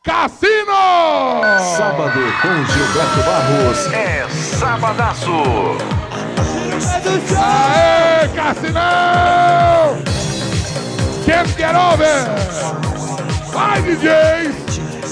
Cassino! Sábado com Gilberto Barros é Sabadaço. Aê, Cassinão! Can't get over! Vai, DJs!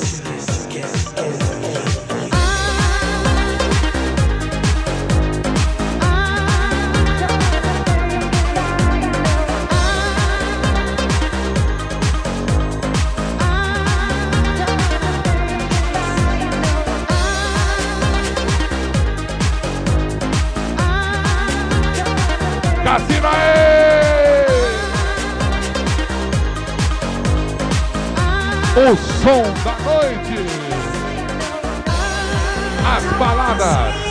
Cassino, aê! O som da noite. As baladas.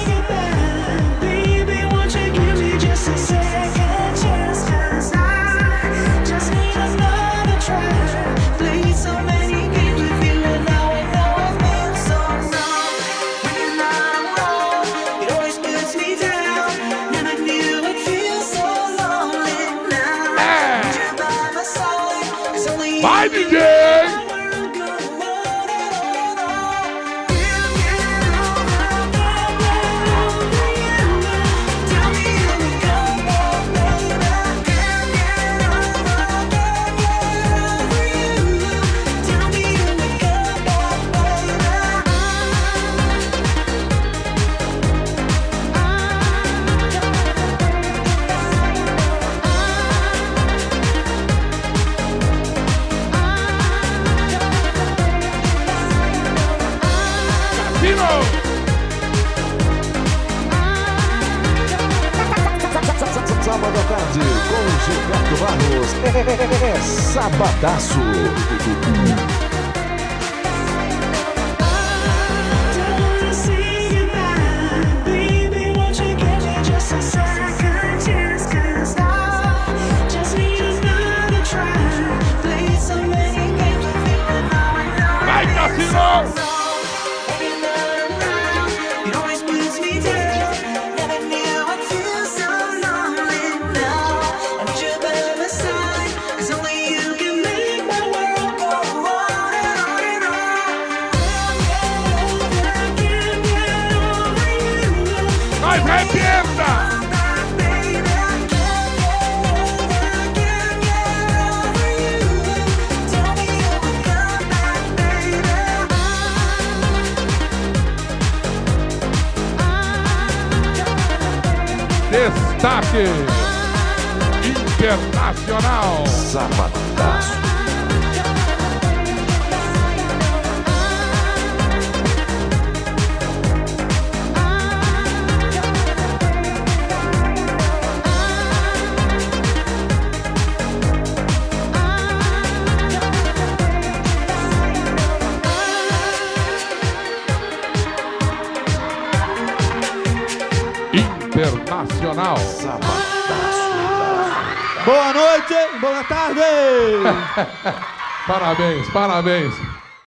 Vai, DJ! Sábado à tarde com Gilberto Barros é Sabadaço. Vai, Cassino! Mas arrebenta! Destaque internacional. Sabadaço. Internacional. Sabadaço. Boa noite, boa tarde. Parabéns, parabéns.